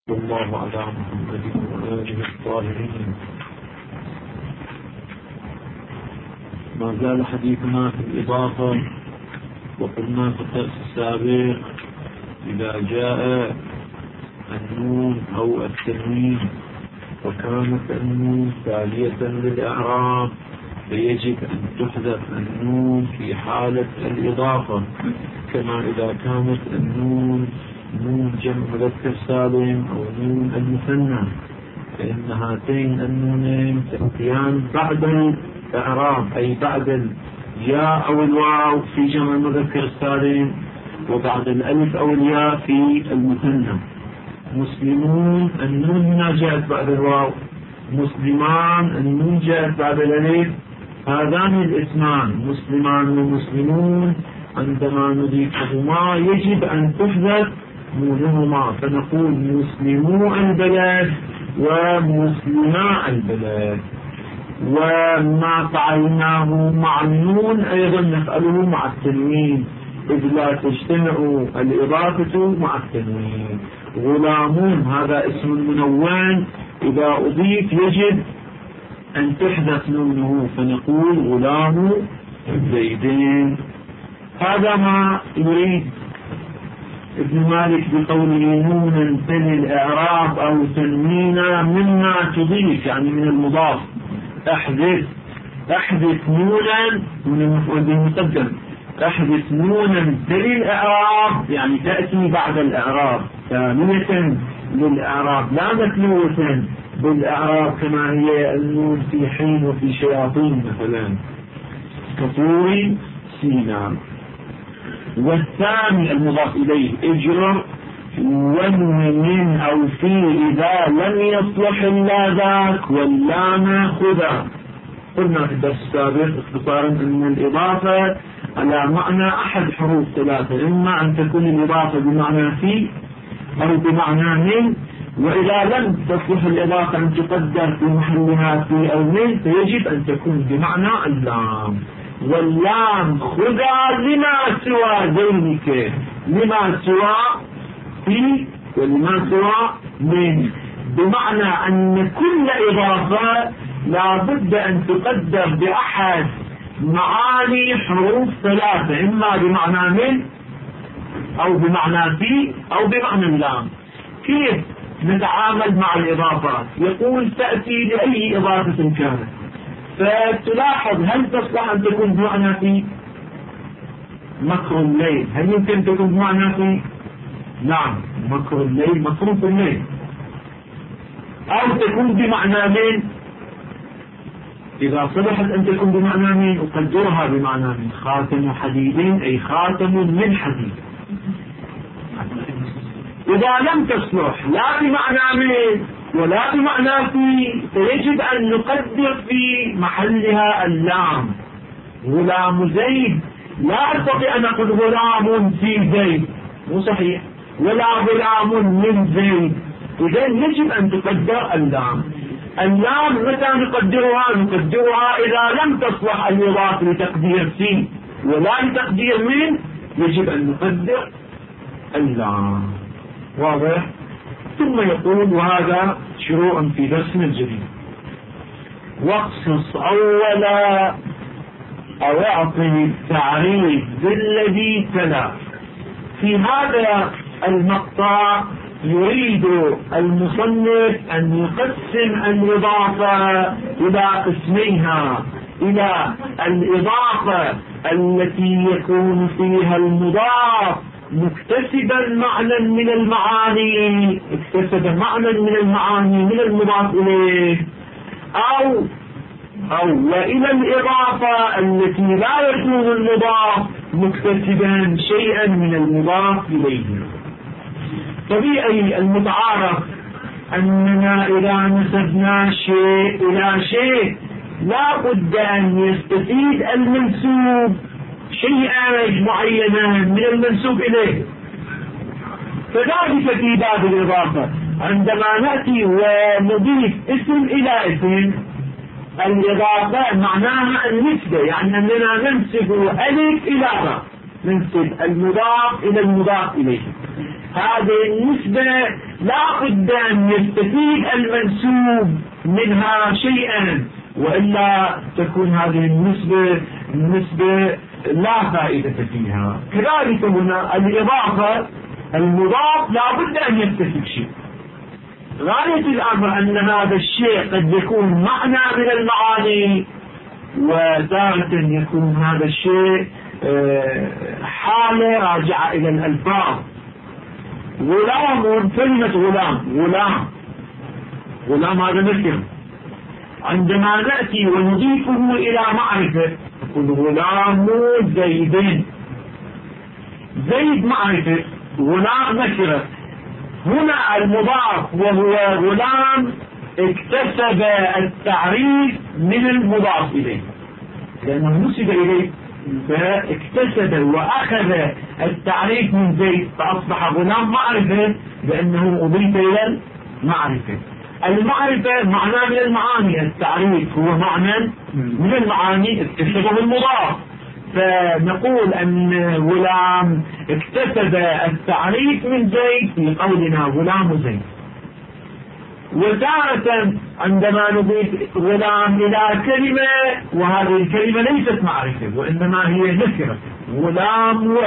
الله على محمد وآله الطاهرين. ما زال حديثنا في الإضافة، وقلنا في الدرس السابق إذا جاء النون أو التنوين وكانت النون تالية للإعراب فيجب أن تحذف النون في حالة الإضافة، كما إذا كانت النون نون جمع مذكر سالم أو نون المثنى، فإن هاتين النونين تأتيان بعد الإعراب، أي بعد الياء أو الواو في جمع المذكر السالم، وبعد الألف أو الياء في المثنى. مسلمون النون هنا جاءت بعد الواو، مسلمان النون جاءت بعد الألف. هذان الاسمان مسلمان ومسلمون عندما نضيفهما يجب أن تحذف نونهما، فنقول مسلمو البلد ومسلما البلد. وما فعلناه مع النون أيضا نفعله مع التنوين، إذ لا تجتمع الإضافة مع التنوين. غلامون هذا اسم منون، إذا أضيف يجب أن تحذف نونه، فنقول غلام زيدين. هذا ما يريد ابن مالك بقوله نونا تلي الإعراب أو تنوينا مما تضيف، يعني من المضاف. احذف نونا من المفعول به المقدم، احذف نونا تلي الإعراب يعني تأتي بعد الإعراب، ثانية للإعراب لا متلوة بالإعراب كما هي النون في حين وفي شياطين مثلا كطور سيناء. والثاني المضاف إليه اجرر ومن أو في إذا لم يصلح إلا ذاك ولا ناخذا. قلنا في الدرس السابق اختصارا أن الإضافة على معنى أحد حروف ثلاثة، إما أن تكون الإضافة بمعنى في أو بمعنى من، وإذا لم تصلح الإضافة أن تقدر في محلها في أو من فيجب أن تكون بمعنى اللام. واللام خذا لما سوى ذلك، لما سوى في ولما سوى من، بمعنى أن كل إضافة لا بد أن تقدر بأحد معاني حروف ثلاثة، إما بمعنى من أو بمعنى في أو بمعنى اللام. كيف نتعامل مع الإضافات؟ يقول تأتي لأي إضافة كانت، فتلاحظ هل تصلح أن تكون بمعنى في؟ مكر الليل هل يمكن تكون بمعنى في؟ نعم، مكر الليل مكروه الليل. أو تكون بمعنى من، إذا صلحت أن تكون بمعنى من أقدرها بمعنى من. خاتم حديد أي خاتم من حديد. إذا لم تصلح لا بمعنى من ولا بمعنى في فيجب أن نقدر في محلها اللام. غلام زيد لا أستطيع أن أقول غلام في زيد، مو صحيح، ولا غلام من زيد، إذا يجب أن تقدر اللام. اللام متى نقدرها؟ نقدرها إذا لم تصلح الإضافة لتقدير في ولا لتقدير من، يجب أن نقدر اللام. واضح؟ ثم يقول وهذا شروع في درسنا الجديد. واخصص أولا أو أعطني التعريف بالذي تلا. في هذا المقطع يريد المصنف أن يقسم الإضافة إلى قسميها، إلى الإضافة التي يكون فيها المضاف مكتسبا معنى من المعاني، اكتسب معنى من المعاني من المضاف إليه، أو وإلى الإضافة التي لا يكون المضاف مكتسبا شيئا من المضاف إليه. طبيعي المتعارف أننا إذا نسبنا شيء إلى شيء لا بد أن يستفيد المنسوب شيئا معينا من المنسوب إليه. فذلك في باب الإضافة عندما نأتي ونضيف اسم إلى اسم، الإضافة معناها النسبة، يعني أننا ننسب ألف إلى باء، ننسب المضاف إلى المضاف إليه. هذه النسبة لا بد أن يستفيد المنسوب منها شيئا، وإلا تكون هذه النسبة لا فائدة فيها. كذلك هنا الإضافة المضاف لا بد أن يستفيد شيء. غاية الأمر أن هذا الشيء قد يكون معنى من المعاني، وتارة يكون هذا الشيء حالة راجعة إلى الألفاظ. غلام، كلمة غلام هذا نكر، عندما نأتي ونضيفه إلى معرفة نقول غلام زيد. زيد معرفة، غلام نكرة. هنا المضاف وهو غلام اكتسب التعريف من المضاف إليه، لأنه نسب إليه فاكتسب وأخذ التعريف من زيد، فأصبح غلام معرفة لأنه أضيف إلى المعرفة. المعرفة معنى من المعاني، التعريف هو معنى من المعاني اكتسبه المضاف، فنقول أن غلام اكتسب التعريف من زيد في قولنا غلام زيد. وتارة عندما نضيف غلام إلى كلمة وهذه الكلمة ليست معرفة وإنما هي نكرة، غلام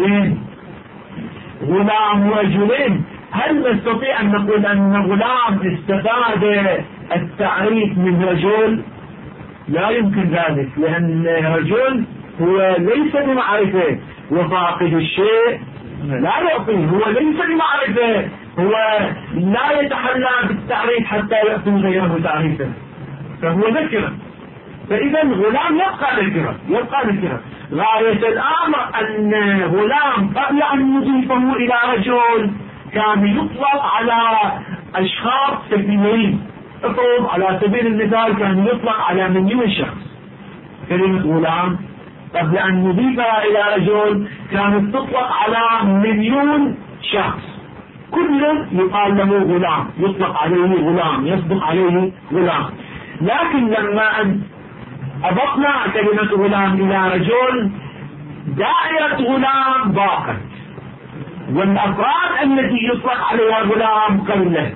رجلين، هل نستطيع أن نقول أن غلام استفاد التعريف من رجل؟ لا يمكن ذلك، لأن رجل هو ليس بمعرفة، وفاقد الشيء لا يعطيه، هو ليس بمعرفة، هو لا يتحلى بالتعريف حتى يأتي غيره تعريفا، فهو نكرة. فإذا غلام يبقى نكرة. غاية الأمر أن غلام قبل أن نضيفه إلى رجل كان يطلق على أشخاص كثيرين. على سبيل المثال كان يطلق على 1,000,000 شخص. كلمة غلام قبل أن نضيفها إلى رجل كانت تطلق على 1,000,000 شخص، كل يقال له غلام، يطلق عليه غلام، يصدق عليه غلام. لكن لما أضفنا كلمة غلام إلى رجل دائرة غلام ضاقت، والأفراد التي يطلق عليها غلام قلت،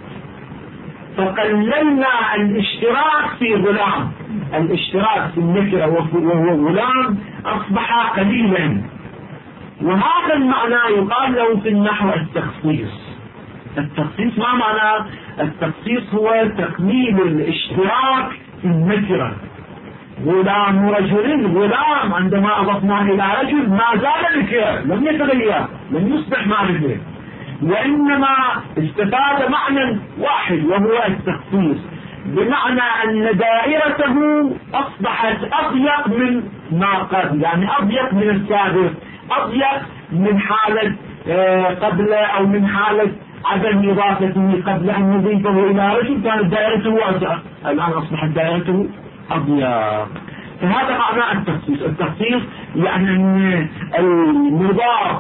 فقللنا الاشتراك في غلام، الاشتراك في النكرة وهو غلام أصبح قليلا. وهذا المعنى يقال له في النحو التخصيص. التخصيص ما معنى؟ التخصيص هو تكميل الاشتراك في النكرة. غلام رجل، غلام عندما أضفناه إلى رجل ما زال نكرة، لم يتغير، لم يصبح معرفة، وإنما استفاد معنى واحد وهو التخصيص، بمعنى أن دائرته أصبحت أضيق من ما قبل، يعني أضيق من السابق، أضيق من حالة قبل أو من حالة عدم إضافته قبل أن نضيفه إلى رجل كانت دائرته واسعة، الآن أصبحت دائرته أضيق. فهذا معنى التخصيص. التخصيص يعني أن المضاف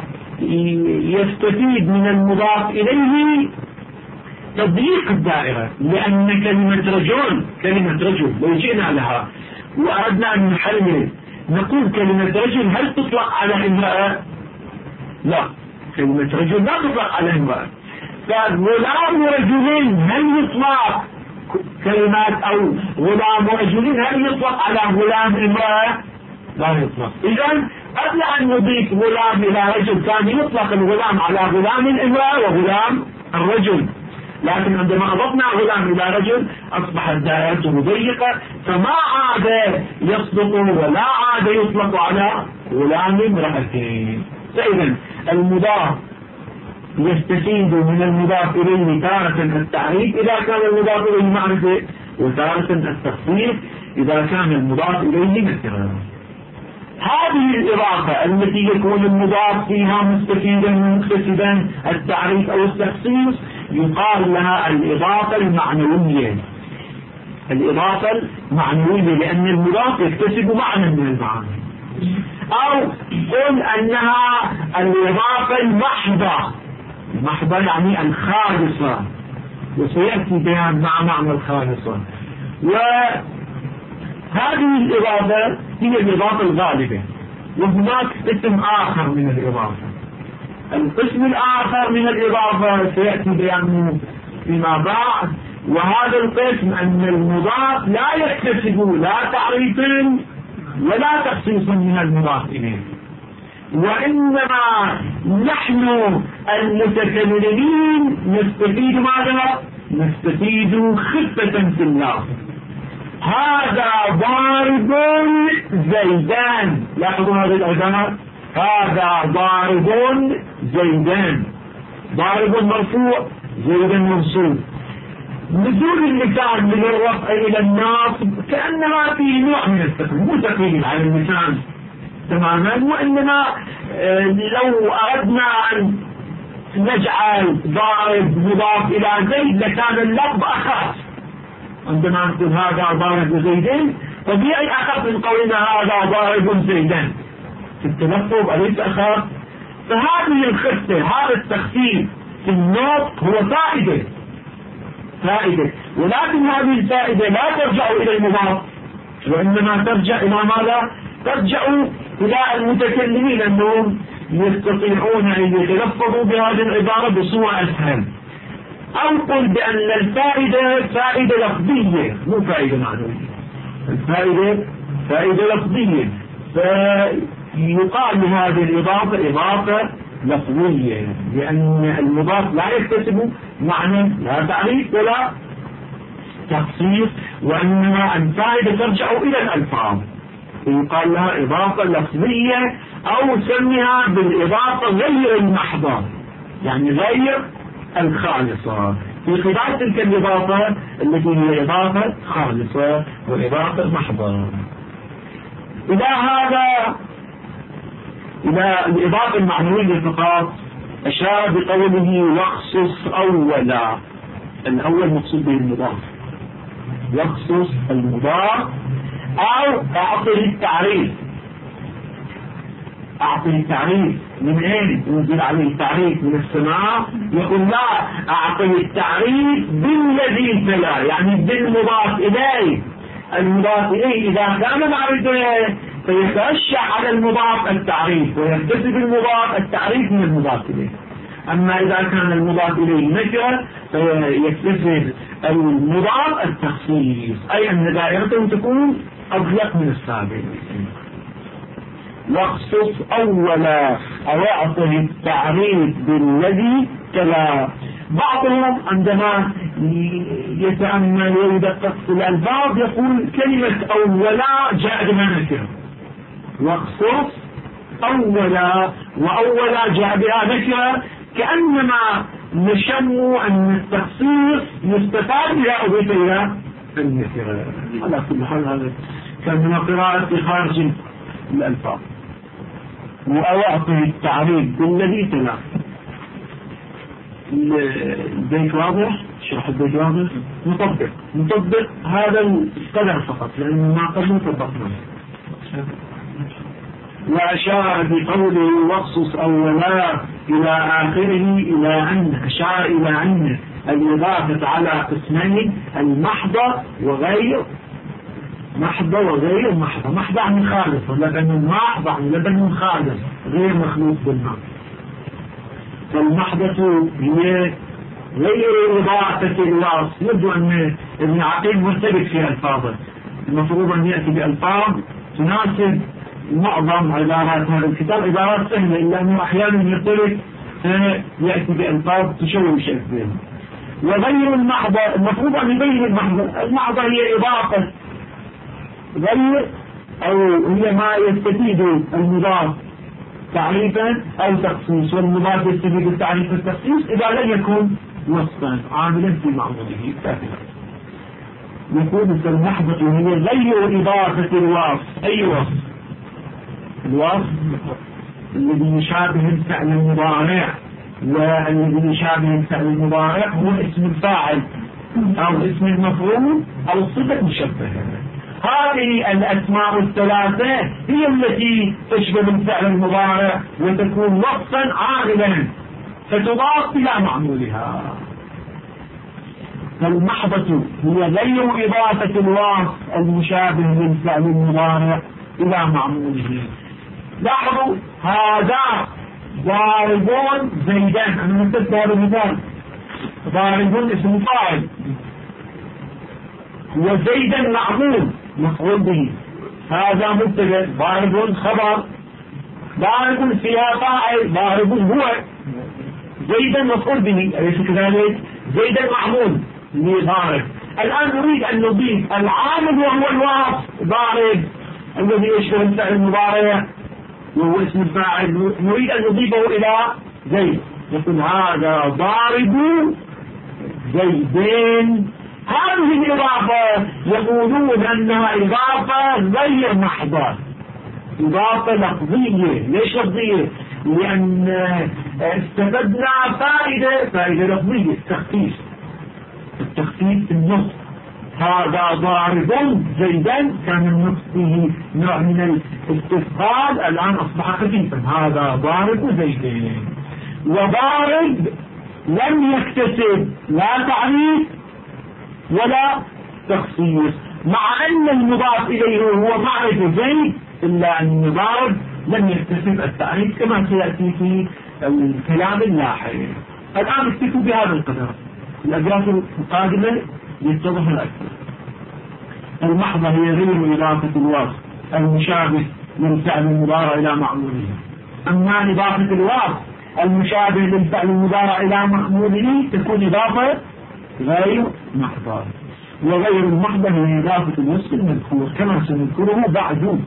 يستفيد من المضاف إليه تضييق الدائرة، لأن كلمة رجل لو جئنا لها وأردنا أن نحلل نقول كلمة رجل هل تطلق على امرأة؟ لا، كلمة رجل لا تطلق على امرأة. فغلام رجلين هل يطلق كلمات أو غلام رجلين هل يطلق على غلام امرأة؟ لا يطلق. إذن قبل أن نضيف غلام إلى رجل كان يطلق الغلام على غلام الامرأة وغلام الرجل، لكن عندما أضفنا غلام إلى رجل أصبحت دائرته ضيقة، فما عاد يصدق ولا عاد يطلق على غلام امرأتين. فإذا المضاف يستفيد من المضاف إليه تارة التعريف إذا كان المضاف إليه معرفة، وتارة التخصيص إذا كان المضاف إليه نكرة. هذه الإضافة التي يكون المضاف فيها مستفيدا مكتسبا التعريف أو التخصيص يقال لها الإضافة المعنوية. الإضافة المعنوية لأن المضاف يكتسب معنى من المعاني، أو قل أنها الإضافة المحضة. المحضة يعني الخالصة، وسيأتي بيان مع معنى الخالصة. وهذه الإضافة هي الإضافة الغالبة، وهناك اسم آخر من الإضافة القسم الآخر من الإضافة سيأتي بيانه فيما بعد، وهذا القسم أن المضاف لا يكتسب لا تعريف ولا تخصيص من المضاف إليه، وإنما نحن المتكلمين نستفيد ماذا؟ نستفيد خفة في اللفظ. هذا ضارب زيدان، لاحظوا هذه العبارة، هذا ضارب زيدان، ضارب مرفوع زيدان منصوب. نزول اللسان من الرفع إلى الناصب كأنما في نوع من التقليل، مو تقليل على اللسان تماما، وإنما لو أردنا أن نجعل ضارب مضاف إلى زيد لكان اللفظ أخف. عندما نقول هذا ضارب زيدين طبيعي أخف من قولنا هذا ضارب زيدان في التلفظ، أليس أخف؟ فهذه الخفة، هذا التخفيف في النطق هو فائدة، ولكن هذه الفائدة لا ترجع إلى المضاف، وإنما ترجع إلى ماذا؟ ترجع إلى المتكلمين أنهم يستطيعون أن يتلفظوا بهذه العبارة بصورة أسهل. أو قل بأن الفائدة فائدة لفظية مو فائدة معنوية، الفائدة فائدة لفظية، فيقال لهذه الإضافة إضافة لفظية، لأن المضاف لا يكتسب معنى لا تعريف ولا تخصيص، وإنما الفائدة ترجع إلى الألفاظ، يقال لها إضافة لفظية، أو سميها بالإضافة غير المحضة، يعني غير الخالصة، في خلاف تلك الإضافة التي هي إضافة خالصة وإضافة محضة. إلى هذا، إلى الإضافة المعنوية فقط أشار بقوله واخصص أولا، الأول مقصود به المضاف، واخصص المضاف، أو أعطي التعريف. أعطي التعريف من أين؟ ينزل عليه التعريف من السماء، يقول لا، أعطي التعريف بالذي تلا، يعني بالمضاف إليه. المضاف إليه إذا كان معرفة فيترشح على المضاف التعريف، ويكتسب المضاف التعريف من المضاف إليه. أما إذا كان المضاف إليه نكرة فيكتسب المضاف التخصيص، أي أن دائرته تكون أضيق من السابق. واخصص أولا أو أعطه التعريف بالذي تلا. بعضهم عندما يتأمل ويدقق في الألفاظ يقول كلمة أولا جاء بها نكرة، واخصص أولا، وأولا جاء بها نكرة، كأنما نشموا أن التخصيص يستفاد بها أضيف إلى النكرة. على كل حال هذا كان من قراءة خارج الألفاظ. وأعطه التعريف بالذي تلا. البيت واضح؟ شرح البيت واضح؟ نطبق هذا القدر فقط، لأنه ما قد طبقنا. وأشار بقوله واخصص أولا إلى آخره إلى أن أشار إلى أن الإضافة على قسمين، المحضة وغير محضة وغير محضة. محضة عن خالص، لبن محض عن لبن خالص غير مخلوط بالماء. فالمحضة هي غير إضافة الوصف. يبدو أن ابن عقيل مرتبط في ألفاظه، المفروض أن يأتي بألفاظ تناسب معظم عبارات هذا الكتاب، عبارات سهلة، إلا أنه أحيانا يرتبط فيأتي بألفاظ تشوش أكثر. وغير المحضة المفروض أن يبين المحضة. المحضة هي إضافة غير، أو هي ما يستفيد المضاف تعريفا أو تخصيص، والمضاف يستفيد التعريف والتخصيص إذا لم يكن وصفا عاملا في معموله كافلا. يكون المحضة هي غير إضافة الوصف. أي وصف؟ الوصف الذي يشابه الفعل المضارع، والذي يشابه الفعل المضارع هو اسم الفاعل أو اسم المفعول أو الصفة المشبهة. هذه الأسماء الثلاثة هي التي تشبه الفعل المضارع وتكون وصفا عاملا فتضاف إلى معمولها. فالمحضة هي غير إضافة الوصف المشابه للفعل المضارع إلى معموله. لاحظوا هذا ضاربون زيدان. أنا مثلت هذا المثال. ضاربون اسم فاعل وزيدا معمول مفعول به، هذا مبتدأ. ضارب خبر، ضارب فيها فاعل، ضارب هو، زيدا مفعول به، أليس كذلك؟ زيدا معمول لضارب. الآن نريد أن نضيف العامل وهو الواصف ضارب الذي يشبه الفعل المضارع وهو اسم الفاعل، نريد أن نضيفه إلى زيد، يقول هذا ضارب زيدين. هذه الإضافة يقولون أنها إضافة غير محضة، إضافة لفظية. ليش لفظية؟ لأن استفدنا فائدة لفظية، التخفيف في النطق. هذا ضارب زيدا، كان النطق فيه نوع من الاستثقال، الآن أصبح خفيفا. هذا ضارب زيدين. وضارب لم يكتسب لا تعريف ولا تخصيص، مع أن المضاف إليه هو معرفة زيد، إلا أن ضارب لم يكتسب التعريف كما سيأتي في الكلام اللاحق. الآن اكتفوا بهذا القدر، الأبيات القادمة يتضح الأكثر. المحضة هي غير إضافة الوصف المشابه للفعل المضارع إلى معموله. أما إضافة الوصف المشابه للفعل المضارع إلى معموله تكون إضافة غير محضة. وغير المحضة هي إضافة الوصف المذكور كما سنذكره بعد.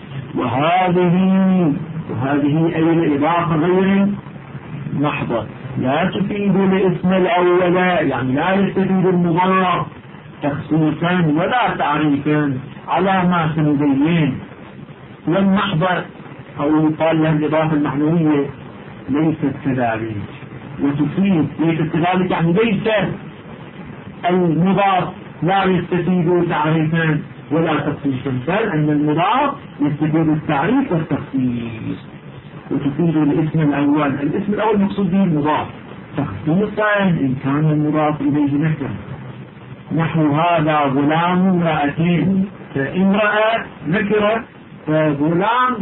وهذه أي الإضافة غير محضة لا تفيد الاسم الأول، يعني لا يستفيد المضاف تخصيصا ولا تعريفا على ما سنبين. والمحضة أو يقال لها الإضافة المعنوية ليست كذلك، وتفيد ليست كذلك يعني ليس المضاف لا يستفيد تعريفا ولا تخصيصا، بل أن المضاف يستفيد التعريف والتخصيص. وتفيد الاسم الأول، الاسم الأول مقصود به المضاف تخصيصا إن كان المضاف إليه نكرة، نحو هذا غلام امرأتين، فامرأة نكرة، فغلام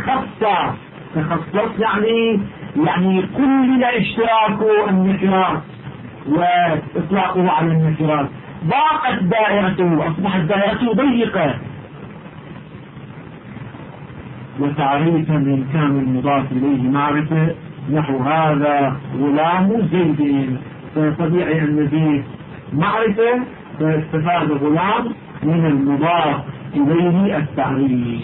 تخصص يعني كل اشتراك النكرات وإطلاقه على النكرات. ضاقت دائرته، أصبحت دائرته ضيقة. وتعريفا من كان المضاف إليه معرفة، نحو هذا غلام زيد، فطبيعي أن نزيد معرفة، فاستفاد غلام من المضاف إليه التعريف.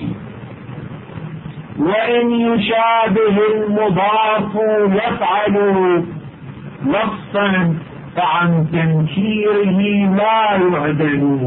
وإن يشابه المضاف يفعل وصفا فعن تنكيره لا يعدل،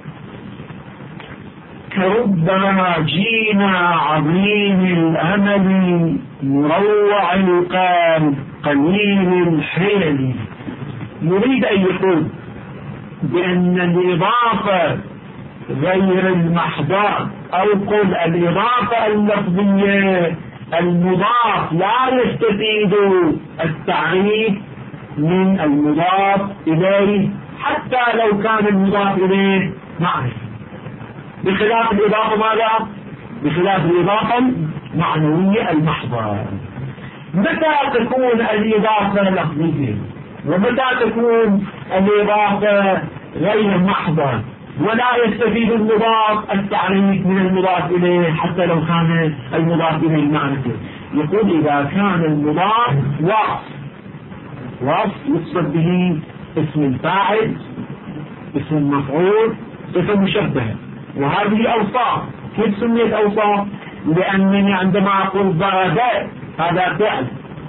كربما جينا عظيم الأمل مروع القلب قليل الحيل. يريد أن يقول بأن الإضافة غير المحضة، أو قل الإضافة اللفظية المضاف لا يستفيد التعريف من المضاف إليه حتى لو كان المضاف إليه معرفة، بخلاف الإضافة ماذا؟ بخلاف الإضافة المعنوية المحضة. متى تكون الإضافة لفظية ومتى تكون الإضافة غير محضة ولا يستفيد المضاف التعريف من المضاف إليه حتى لو كان المضاف إليه المعرفة؟ يقول إذا كان المضاف وصف يقصد به اسم الفاعل، اسم المفعول، اسم مشبه، وهذه أوصاف. كيف سميت أوصاف؟ لأنني عندما أقول ضرب هذا فعل،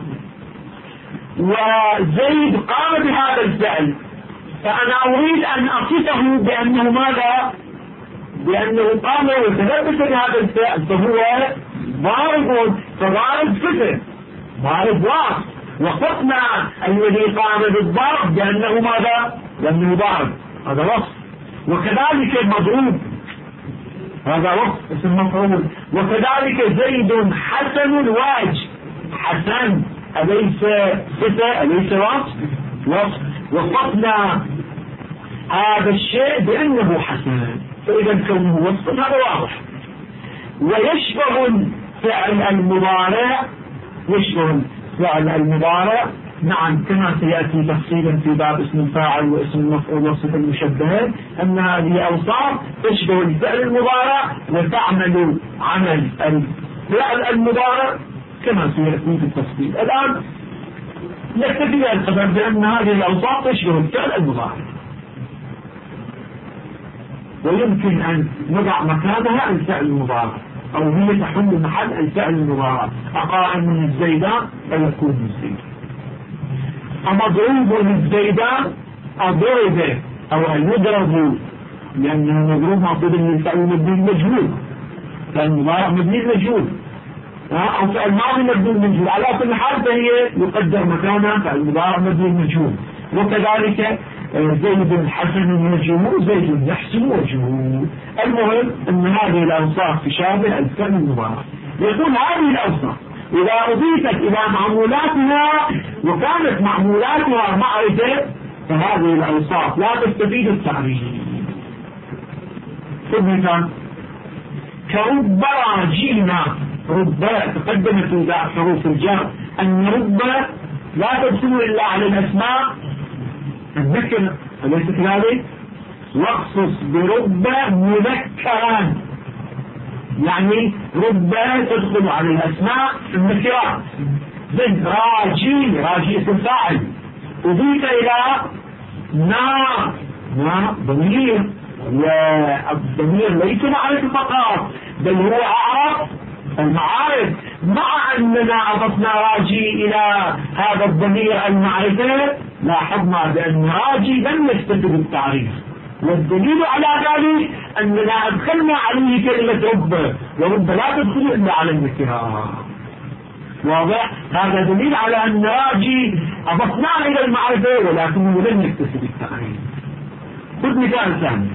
وزيد قام بهذا الفعل، فأنا أريد أن أصفه بأنه ماذا؟ بأنه قام وتلبس بهذا الفعل، فهو ضارب، فضارب صفة، ضارب واصف، وصفنا الذي قام بالضرب بأنه ماذا؟ لأنه ضارب، هذا وصف. وكذلك مضروب، هذا وصف اسم مفعول. وكذلك زيد حسن الوجه، حسن أليس صفة؟ أليس وصف؟ وصفنا هذا الشيء بأنه حسن، فإذا كونه وصف هذا واضح. ويشبه الفعل المضارع، يشبه فعل المضارع نعم كما سيأتي تفصيلا في باب اسم الفاعل واسم المفعول والصفة المشبهة أن هذه أوصاف تشبه الفعل المضارع وتعمل عمل الفعل المضارع كما سيأتي في التفصيل. الآن نكتفي القدر بأن هذه الأوصاف تشبه الفعل المضارع، ويمكن أن نضع مكانها الفعل المضارع أو هي تحل محل الفعل المضارع. أقائم من الزيدان فيكون الزيد، أمضروب الزيدان أضرب أو يضرب، لأنه مضروب معطوب من الفعل مبني المجهول، فعل المضارع مبني المجهول أو فعل ماضي مبني المجهول، على كل حال فهي يقدر مكانها فعل المضارع مبني المجهول. وكذلك زيد حسن وجهه، زيد يحسن وجهه. المهم أن هذه الأوصاف تشابه الفعل المضارع. يقول هذه الأوصاف إذا أضيفت إلى معمولاتها وكانت معمولاتها معرفة فهذه الأوصاف لا تستفيد التعريف. مثلا كرب راجينا، رب تقدمت إلى حروف الجر أن رب لا تدخل إلا على الأسماء الذكر، أليس كذلك؟ واخصص برب مذكرا، يعني رب تدخل على الأسماء الذكرات. زين راجي اسم فاعل أضيف إلى نا ضمير، والضمير ليس معرفة فقط بل هو أعرف المعارف، مع أننا أضفنا راجي إلى هذا الضمير المعرفة لاحظنا بأن راجي لم يستفد التعريف، والدليل على ذلك أننا أدخلنا عليه كلمة رب، ورب لا تدخل إلا على النكرة. واضح؟ هذا دليل على أن راجي أضفناه إلى المعرفة ولكنه لم يستفد التعريف. خذ مثال ثاني،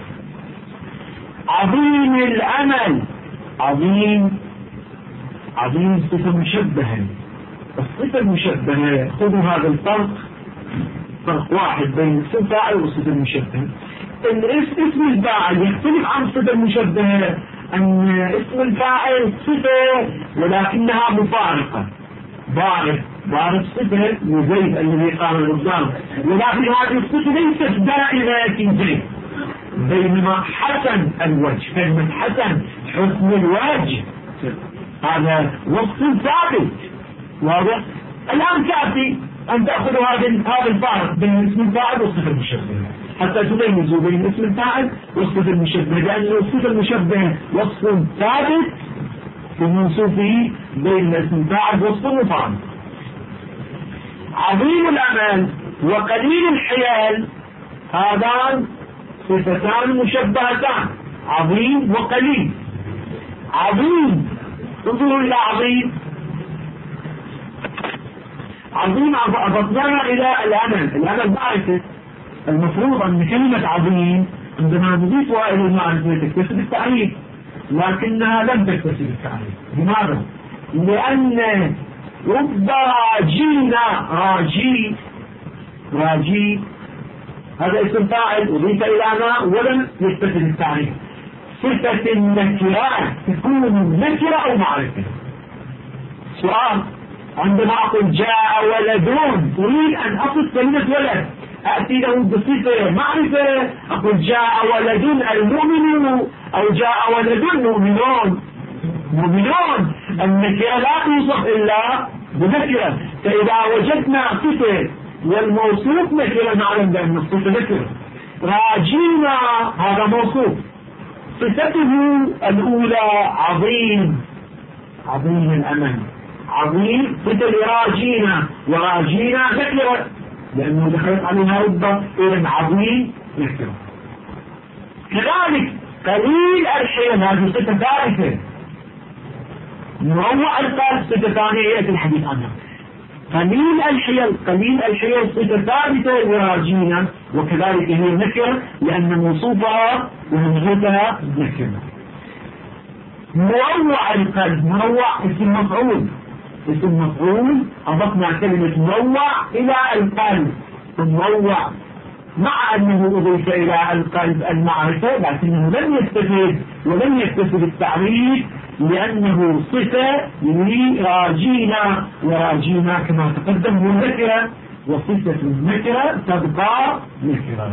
عظيم الأمل. عظيم صفة مشبهة، الصفة المشبهة خذوا هذا الفرق، فرق واحد بين اسم الفاعل والصفة المشبهة. اسم الفاعل يختلف عن الصفة المشبهة، أن اسم الفاعل صفة ولكنها مفارقة. ضارب صفة وزيد الذي قام بالضرب، ولكن هذه الصفة ليست دائمة في زيد، بينما حسن الوجه، كلمة حسن حسن الوجه هذا وصف ثابت. واضح؟ الآن تأتي أن تأخذوا هذا الفارق بين اسم الفاعل والصفة المشبهة حتى تميزوا بين اسم الفاعل والصفة المشبهة، لأن الصفة المشبهة وصف ثابت في موصوفه، بين اسم الفاعل وصف مفارق. عظيم الأمل وقليل الحيل هذان صفتان مشبهتان، عظيم وقليل. عظيم، انظروا إلى عظيم أضفناها إلى الأمل معرفة. المفروض أن كلمة عظيم عندما نضيفها إلى المعرفة تكتسب التعريف، لكنها لم تكتسب التعريف. لماذا؟ لأن رب راجينا، راجي هذا اسم فاعل أضيف إلى ما ولم يكتسب التعريف. صفة النكرات تكون نكرة أو معرفة. سؤال، عندما أقول جاء ولدون أريد أن أصف كلمة ولد، أأتي له بصفة معرفة، أقول جاء ولد المؤمنون أو جاء ولد مؤمنون. النكرة لا توصف إلا بنكرة، فإذا وجدنا صفة والموصوف نكرة نعلم بأن الصفة نكرة. راجينا هذا موصوف، صفته الأولى عظيم الأمل، عظيم صفة لراجينا، وراجينا نكرة لأنه دخلت عليها ربة، إذن عظيم نكرة. كذلك قليل الحيل هذه صفة ثالثة، مروع القلب صفة ثانية يأتي الحديث عنها. قليل الحيل صفة ثابتة لراجينا، وكذلك هي نكرة لأن موصوفها وموصوفها نكرة. مروع القلب، مروع اسم مفعول أضفنا كلمة مروع إلى القلب. مروع مع أنه أضيف إلى القلب المعرفة لكنه لم يستفيد ولم يكتسب التعريف، لأنه صفة لراجينا، وراجينا كما تقدم هو نكرة، وصفة النكرة تبقى نكرة.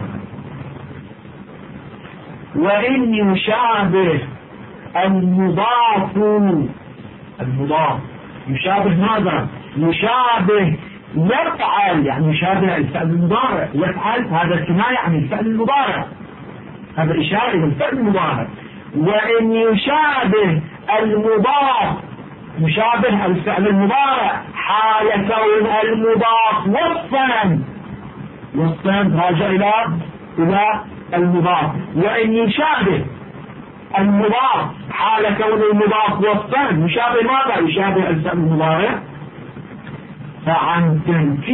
وإن يشابه المضاف يشابه ماذا؟ يشابه يفعل، يعني يشابه الفعل المضارع. يفعل هذا كناية عن الفعل المضارع، هذا إشارة إلى الفعل المضارع. وإن يشابه المضاف، يشابه الفعل المضارع حال كون المضاف وصفا راجع إلى المضاف. وإن يشابه المضاف حال كون المضاف وصفا يشابه ماذا؟ يشابه الفعل المضارع. فعن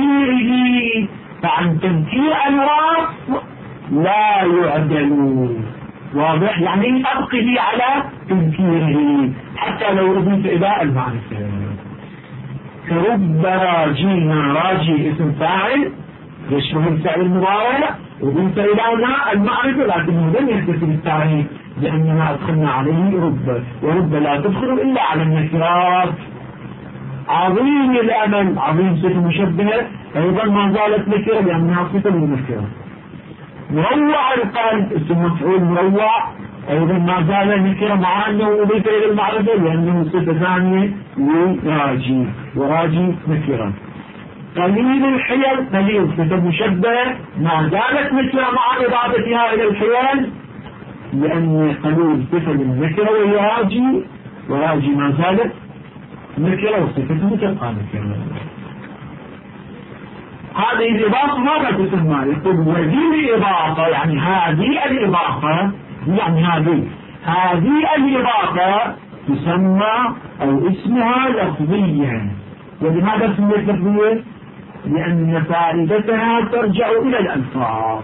تنكير الوصف لا يعدل. واضح؟ يعني أبقه على تنكيره حتى لو أضيف إلى المعرفة. كرب راجينا، راجي اسم فاعل يشبه الفعل المضارع، أضيف إلى المعرفة لكنه لم يحدث بالتعريف لأننا أدخلنا عليه رب، ورب لا تدخل إلا على النكرات. عظيم الأمل، عظيم صفة مشبهة أيضا ما زالت نكرة لأنها صفة للنكرة. مروع القلب اسم مفعول مروع أيضا ما زال نكرة مع أنه أضيف إلى المعرفة لأنه صفة ثانية لراجي، وراجي نكرة. قليل الحيل، قليل صفة مشبهة ما زالت نكرة مع إضافتها إلى الحيل لأن قليل صفة للنكرة وهي راجي، وراجي ما زالت نكرة وصفته تبقى نكرة. هذه الإضافة ماذا تسمى؟ يقول وذي الإضافة، يعني هذه الإضافة، يعني هذه الإضافة تسمى أو اسمها لفظيا. ولماذا سميت لفظيا؟ لأن فائدتها ترجع إلى الألفاظ.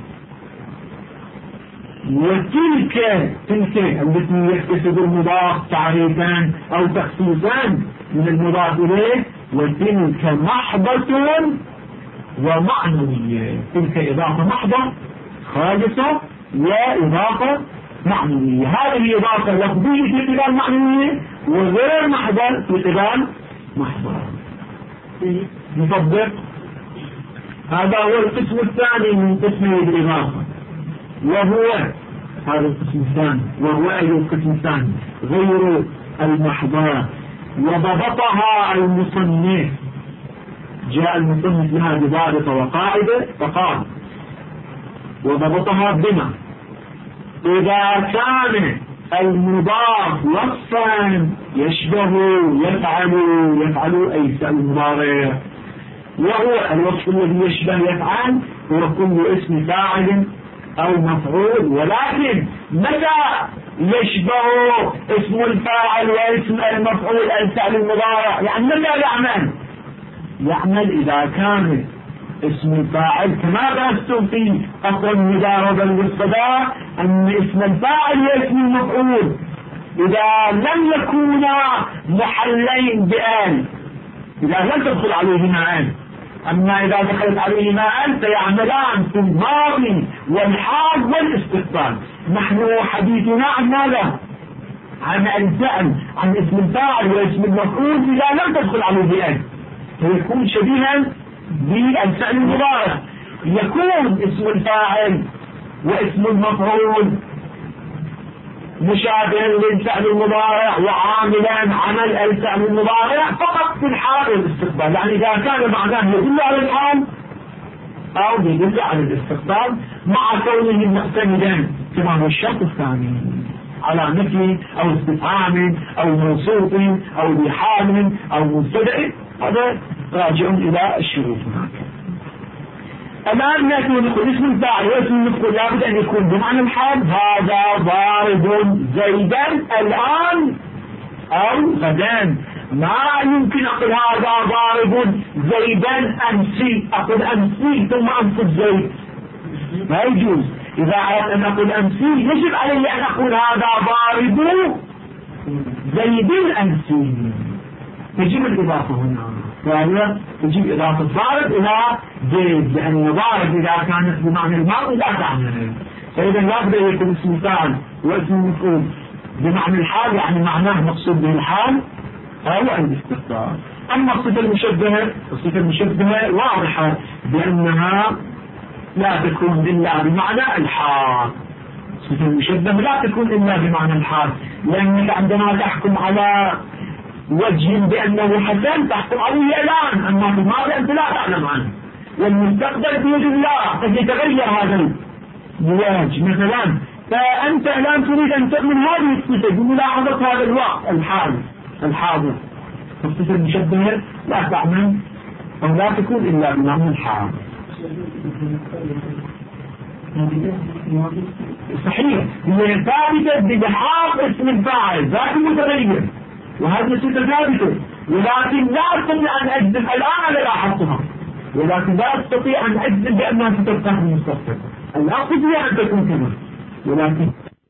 وتلك التي يحتسب المضاف تعريفان أو تخصيصان من المضاف إليه، وتلك محضة ومعنوية. تلك إضافة محضة خالصة وإضافة معنوية. هذه إضافة لفظية في قبال معنوية وغير محضة في قبال محضة. نطبق. هذا هو القسم الثاني من قسم الإضافة، وهو هذا القسم الثاني، وهو أي القسم الثاني غير المحضة. وضبطها المصنف، جاء المصنف لها بضابطة وقاعدة فقال وضبطها بما إذا كان المضاف وصفا يشبه يفعل أي فعل مضارع، وهو الوصف الذي يشبه يفعل هو كل اسم فاعل أو مفعول. ولكن متى يشبه اسم الفاعل واسم المفعول الفعل المضارع؟ يعني متى يعمل إذا كان اسم الفاعل كما درستم في أصل المجاوبة للصداء أن اسم الفاعل واسم المفعول إذا لم يكونا محلين بآل، إذا لم تدخل عليهما آل، أما إذا دخلت عليهما آل فيعملان في الماضي والحال والاستقبال. نحن حديثنا عن ماذا؟ عن الفعل، عن اسم الفاعل واسم المفعول إذا لم تدخل عليه آل فيكون شبيها بالفعل المضارع. يكون اسم الفاعل واسم المفعول مشابها للفعل المضارع وعاملا عمل الفعل المضارع فقط في الحال والاستقبال. يعني إذا كان معناه يدل على الحال أو يدل على الاستقبال مع كونه معتمدا كما هو الشرط الثاني على نفي أو استفهام أو موصوف أو بحال أو مبتدأ. هذا راجع إلى الشروط. الآن نقول اسم الفاعل واسم المفعول لابد أن يكون بمعنى الحال. هذا ضارب زيدا الآن أو غدا. ما يمكن أقول هذا ضارب زيدا أمسي، أقول أمسي ثم أنصب زيد، ما يجوز. إذا أردت أن أقول أمسي يجب علي أن أقول هذا ضارب زيد أمسي. تجيب الإضافة هنا، وهي تجيب إضافة الضارب إلى زيد، لأن الضارب إذا كانت بمعنى الماضي لا تعمل. فإذا لابد أن يكون اسم فاعل واسم مفعول بمعنى الحال، يعني معناه مقصود به الحال أو الاستقرار. أما الصفة المشبهة واضحة بأنها لا تكون إلا بمعنى الحال. الصفة المشبهة لا تكون إلا بمعنى الحال، لأنك عندما تحكم على وجه بأنه حسن تحكم عليه الآن، أما في الماضي أنت لا تعلم عنه، والمستقبل بيد الله قد يتغير هذا الوجه مثلا. فأنت الآن تريد أن تؤمن هذه الصفة بملاحظة هذا الوقت الحاضر. الصفة المشبهة لا تعمل أو لا تكون إلا بمعنى الحال. صحيح، هي ثابتة بلحاظ اسم الفاعل ذات المتغير، وهذه الصفة ثابتة، ولكن لا أستطيع أن أجزم الآن أنا لاحظتها، ولكن لا أستطيع أن أجزم بأنها ستبقى في المستقبل. الأصل هي أن تكون كما، ولكن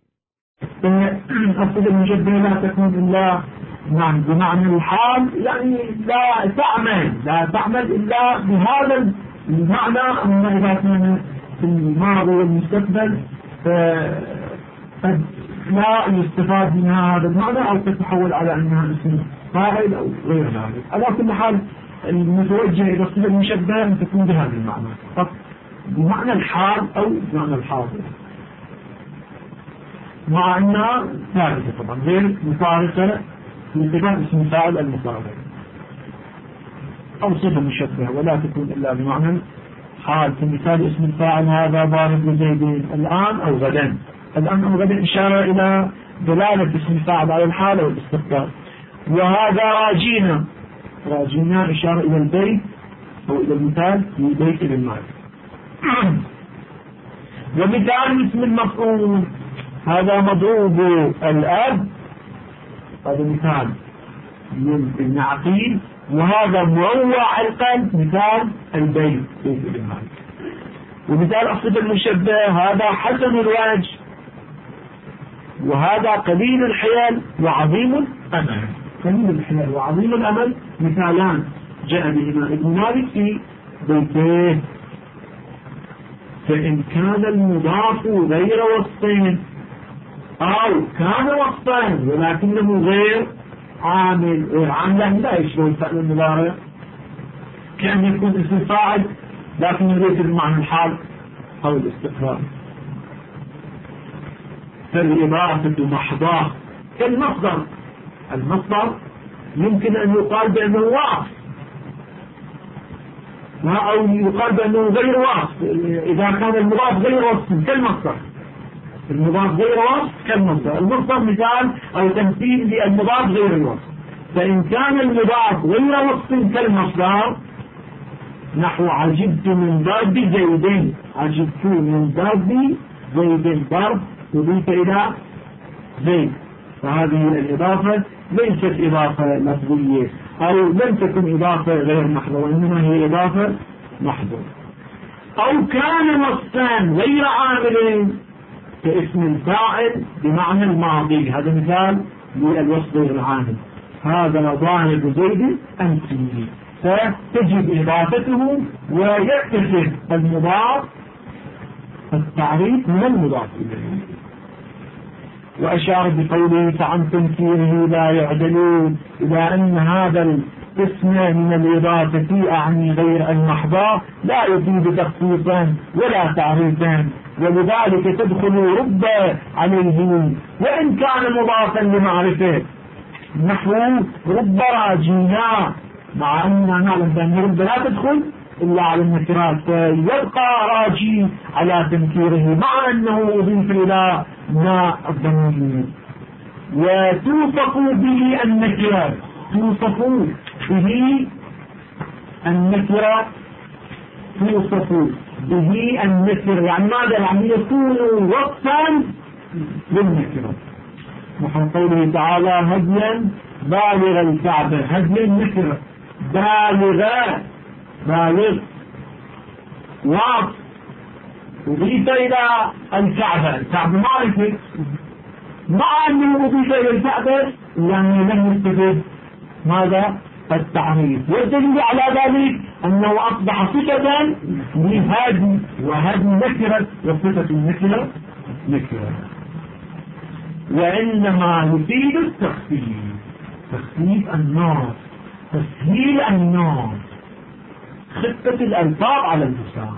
الصفة المشبهة لا تكون إلا بمعنى الحال، يعني لا تعمل إلا بهذا المعنى. أما إذا كان في الماضي والمستقبل قد لا يستفاد منها هذا المعنى، أو تتحول على أنها اسم فاعل أو غير ذلك. على كل حال المتوجه إلى الصفة المشبهة أن تكون بهذا المعنى فقط، بمعنى الحال أو بمعنى الحاضر، مع أنها ثابتة طبعا غير مفارقة لصفة اسم فاعل المفارقة أو صفة مشبهة، ولا تكون إلا بمعنى حال. في مثال اسم الفاعل هذا ضارب لزيد الآن أو غدا. الآن أو غدا إشارة إلى دلالة اسم الفاعل على الحال أو الاستقبال. وهذا راجينا إشارة إلى البيت أو إلى المثال في بيت المال. ومثال اسم المفعول هذا مضروب الأب، هذا مثال من ابن عقيل. وهذا مروع القلب مثال البيت بيت المال. ومثال الصفة المشبهة هذا حسن الوجه، وهذا قليل الحيل وعظيم الأمل. قليل الحيل وعظيم الأمل مثالان جاء بهما ابن مالك في بيته. فإن كان المضاف غير وصفين أو كان وصفين ولكنه غير عامل، لا يشبه الفعل المضارع، كأن يكون اسم فاعل لكن ليس بمعنى الحال أو الاستقرار. فالإضافة محضة كالمصدر. المصدر يمكن أن يقال بأنه واصف أو يقال بأنه غير واصف إذا كان المضاف غير وصف كالمصدر. المضاف غير وصف كالمصدر. المصدر مثال أو تمثيل للمضاف غير الوصف. فإن كان المضاف غير وصف كالمصدر نحو عجبت من ضرب زيد. عجبت من ضرب زيد، ضرب يضيف إلى زيد، فهذه الإضافة ليست إضافة لفظية أو لم تكن إضافة غير محضة، وإنما هي إضافة محضة. أو كان وصفان غير عاملين كاسم الفاعل بمعنى الماضي، هذا مثال للوصف غير العامل. هذا ضارب زيد أنت، فتجب إضافته ويكتسب المضاف التعريف من المضاف إليه. وأشار بقوله فعن تنكيره لا يعدلون إلى أن هذا الاسم من الإضافة أعني غير المحضة لا يفيد تخصيصا ولا تعريفا، ولذلك تدخل رب عليه وإن كان مضافا لمعرفة، نحو رب راجينا، مع أننا نعلم بأن رب لا تدخل إلا على النكرات، فيبقى راجي على تنكيره مع أنه يضيف إلى ما الضمير. وتوصف به النكرة، توصف به النكرة، توصف به النكرة يعني ماذا؟ يعني يكون وصفا للنكرة. نحن قوله تعالى هديا بالغ الكعبة، هديا النكرة، بالغ وصف أضيف إلى الكعبة معرفة، مع أنه أضيف إلى الكعبة يعني لم يستفد ماذا؟ التعريف. والدليل على ذلك أنه أصبح صفة لهذه، وهذه نكرة، وصفة النكرة نكرة. وإنما يفيد التخفيف، تخفيف الناس، تسهيل الناس، خفة الألفاظ على اللسان،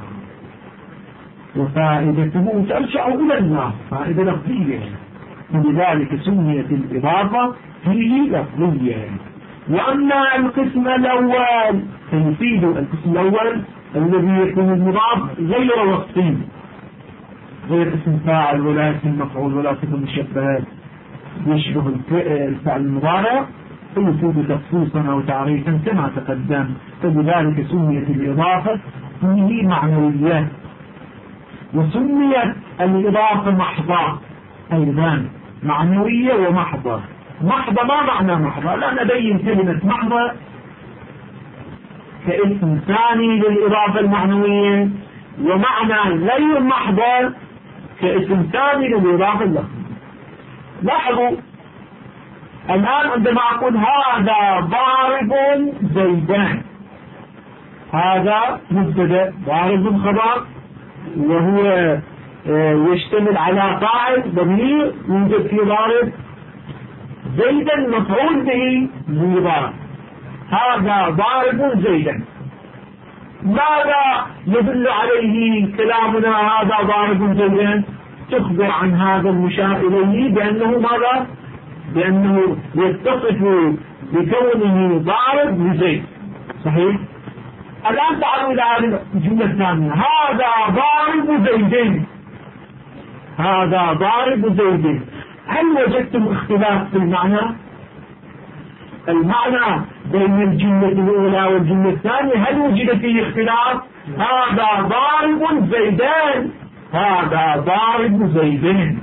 وفائدته ترجع إلى الناس، فائدة لفظية، ولذلك سميت الإضافة فيه لفظية. وأما القسم الأول فيفيد القسم الأول الذي يكون المضاف غير وصفي، غير اسم فاعل ولا اسم مفعول ولا صفة مشبهة يشبه الفعل المضارع، فيفيد تخصيصا أو تعريفا كما تقدم، فلذلك سميت الإضافة فيه معنوية. وسميت الإضافة محضة أيضا، معنوية ومحضة. محضة ما معنى محضة؟ لا نبين كلمة محضة كاسم ثاني للإضافة المعنوية، ومعنى غير محضة كاسم ثاني للإضافة اللفظية. لاحظوا الآن عندما أقول هذا ضارب زيدان، هذا مبتدأ، ضارب خبر، وهو يشتمل على فاعل ضمير يوجد في ضارب، زيدا مفعول به مضاف، هذا ضارب زيدا. ماذا يدل عليه كلامنا هذا ضارب زيدا؟ تخبر عن هذا المشار إليه بأنه ماذا؟ بأنه يتصف بكونه ضارب لزيد، صحيح؟ الآن تعالوا إلى هذه الجملة الثانية، هذا ضارب زيدين، هذا ضارب زيدين. هل وجدتم اختلاف في المعنى؟ المعنى بين الجملة الأولى والجملة الثانية هل وجد فيه اختلاف؟ هذا ضارب زيدان، هذا ضارب زيدين.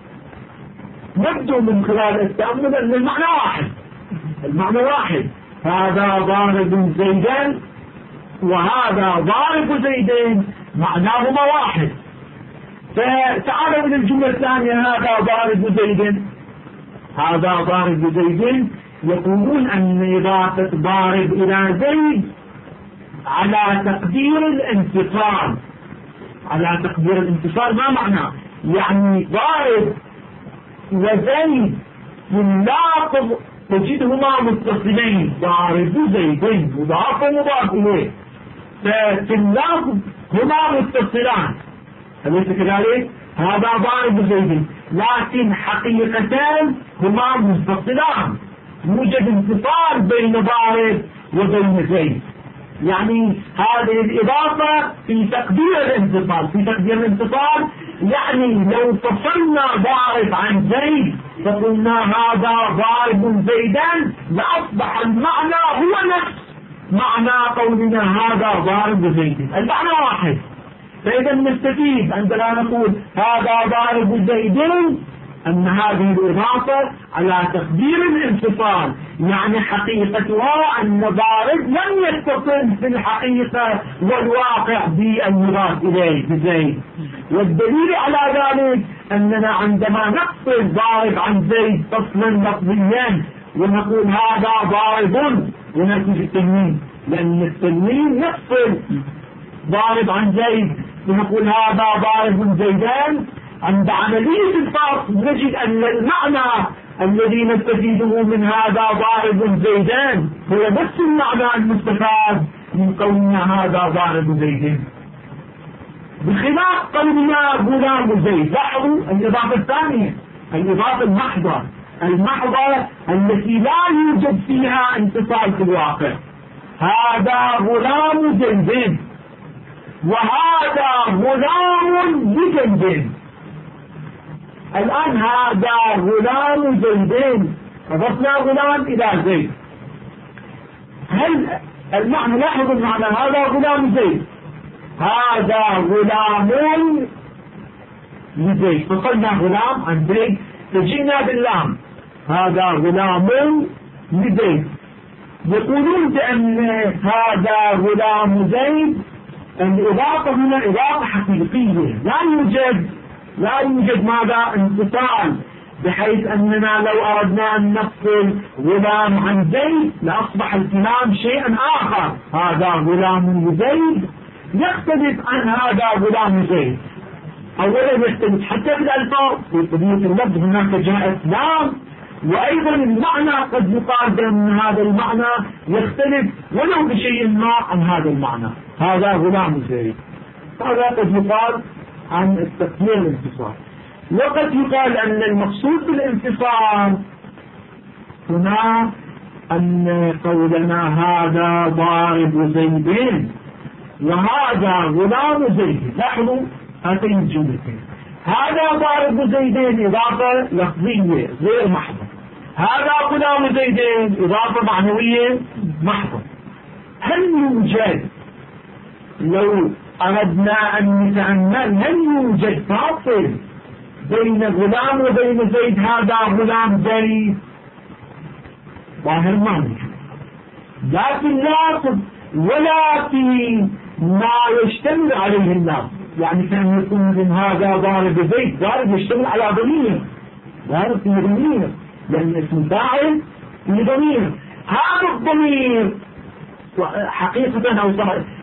نبدو من خلال التأمل أن المعنى واحد، المعنى واحد، هذا ضارب زيدان وهذا ضارب زيدين، معناهما واحد. فتعالوا إلى الجملة الثانية، هذا ضارب زيد، هذا ضارب زيد. يقولون أن إضافة ضارب إلى زيد على تقدير الانفصال. على تقدير الانفصال ما معنى؟ يعني ضارب وزيد اللافظ تجدهما متصلين، ضارب زيد مضاف ومضاف إليه، ففي اللفظ هما متصلان، أليس كذلك؟ هذا ضارب زيد، لكن حقيقتان هما منفصلان، يوجد انفصال بين ضارب وبين زيد. يعني هذه الإضافة في تقدير الانفصال، في تقدير الانفصال يعني لو فصلنا ضارب عن زيد فقلنا هذا ضارب زيدا لأصبح المعنى هو نفس معنى قولنا هذا ضارب زيد، المعنى واحد. فإذا نستفيد عندما نقول هذا ضارب زيدين أن هذه الإضافة على تقدير الانفصال، يعني حقيقتها أن ضارب لم يتصل في الحقيقة والواقع بالمضاف إليه بزيد. والدليل على ذلك أننا عندما نفصل ضارب عن زيد فصلا لفظيا ونقول هذا ضارب ونأتي التنوين، لأن التنوين يفصل ضارب عن زيد ونقول هذا ضارب زيدان. عند عملية الفصل نجد أن المعنى الذي نستفيده من هذا ضارب زيدان هو نفس المعنى المستفاد من قولنا هذا ضارب زيدان، بخلاف قولنا غلام زيد. لاحظوا الإضافة الثانية، الإضافة المحضة، المحضة التي لا يوجد فيها انفصال في الواقع، هذا غلام زيد وهذا غلام لزيد. الآن هذا غلام زيدين، أضفنا غلام إلى زيد، هل المعنى؟ لاحظوا المعنى، هذا غلام زيد، هذا غلام لزيد، فصلنا غلام عن زيد فجئنا باللام، هذا غلام لزيد. يقولون بأن هذا غلام زيد الإضافة هنا إضافة حقيقية، لا يوجد ماذا انفصال، بحيث أننا لو أردنا أن نفصل غلام عن زيد لأصبح الكلام شيئا آخر، هذا غلام لزيد يختلف عن هذا غلام زيد. أولا يختلف حتى في الألفاظ، في قضية اللفظ هناك جاءت لام، وأيضا المعنى قد يقال بأن هذا المعنى يختلف ولو بشيء ما عن هذا المعنى. هذا غلام زيد، هذا قد يقال عن التقدير الانفصال. وقد يقال أن المقصود بالانفصال هنا أن قولنا هذا ضارب زيدين وهذا غلام زيد. لاحظوا هاتين الجملتين، هذا ضارب زيدين إضافة لفظية غير محضة، هذا غلام زيدين إضافة معنوية محضة. هل يوجد، لو أردنا أن نتأمل، هل يوجد فاصل بين غلام وبين زيد؟ هذا غلام زيد ظاهر ما موجود، لا في اللفظ ولا في ما يشتمل عليه اللفظ. يعني كان يكون من هذا ضارب زيد، ضارب يشتمل على ضمير، ضارب في ضمير، لأن اسم فاعل في ضمير. هذا الضمير حقيقة أو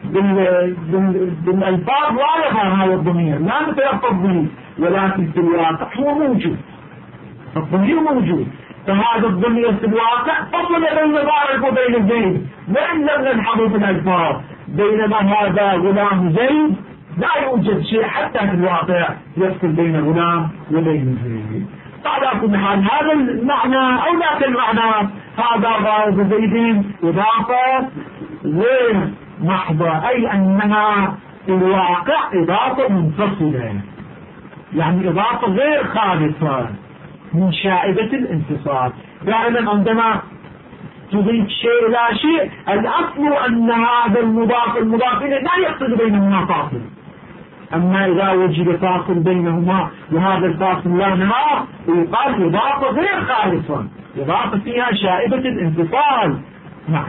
بالألفاظ لا يظهر هذا الضمير، لا نتلفظ به، ولكن في الواقع هو موجود، الضمير موجود. فهذا الضمير في الواقع فصل بين ضارب وبين زيد، وإن لم نلحظه في الألفاظ. بينما هذا غلام زيد لا يوجد شيء حتى في الواقع يفصل بين غلام وبين زيد. على كل حال هذا المعنى أو ذاك المعنى، هذا ضارب زيد إضافة غير محضة، أي أنها في الواقع إضافة منفصلة، يعني إضافة غير خالصة من شائبة الانفصال. دائما عندما تضيف شيء إلى شيء، الأصل أن هذا المضاف إليه لا يقصد بينهما فاصل. أما إذا وجد فاصل بينهما وهذا الفاصل لا نراه، يقال إضافة غير خالصة، إضافة فيها شائبة الانفصال. نعم.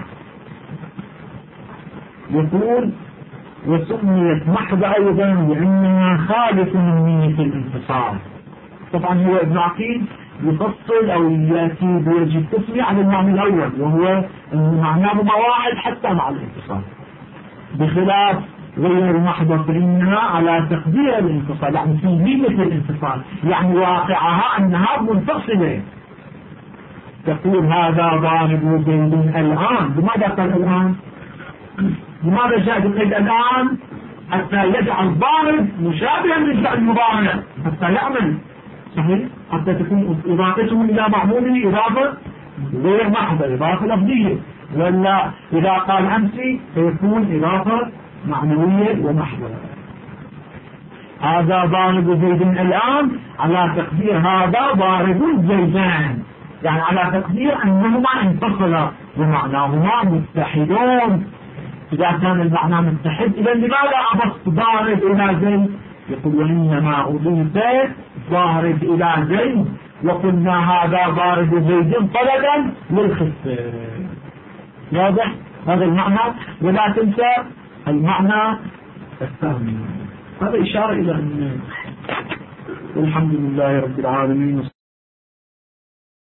يقول وسميت محضة أيضا لأنها خالص من نية الانفصال. طبعا هو ابن عقيل يفصل أو يأتي بوجه التسمية على المعنى الأول، وهو أن معناهما واحد حتى مع الانفصال، بخلاف غير محضة فإنها على تقدير الانفصال، يعني في نية الانفصال، يعني واقعها أنها منفصلة. تقول هذا ضارب زيد الآن. لماذا قال الآن؟ لماذا جاء بالقيد الآن؟ حتى يجعل ضارب مشابها للفعل المضارع، حتى يعمل صحيح، حتى تكون إضافته إلى معموله إضافة غير محضة، إضافة لفظية. ولا إذا قال أمسي فيكون إضافة معنوية ومحضة. هذا ضارب زيد الآن على تقدير هذا ضارب زيدان، يعني على تقدير أنهما انفصلا ومعناهما متحدون. إذا كان المعنى متحد، إذا لماذا أضفت ضارب إلى زيد؟ يقول وإنما أضيف ضارب إلى زيد وقلنا هذا ضارب زيد طلبا للخفة. واضح هذا المعنى؟ ولا تنسى المعنى الثاني. هذا إشارة إلى أن الحمد لله رب العالمين.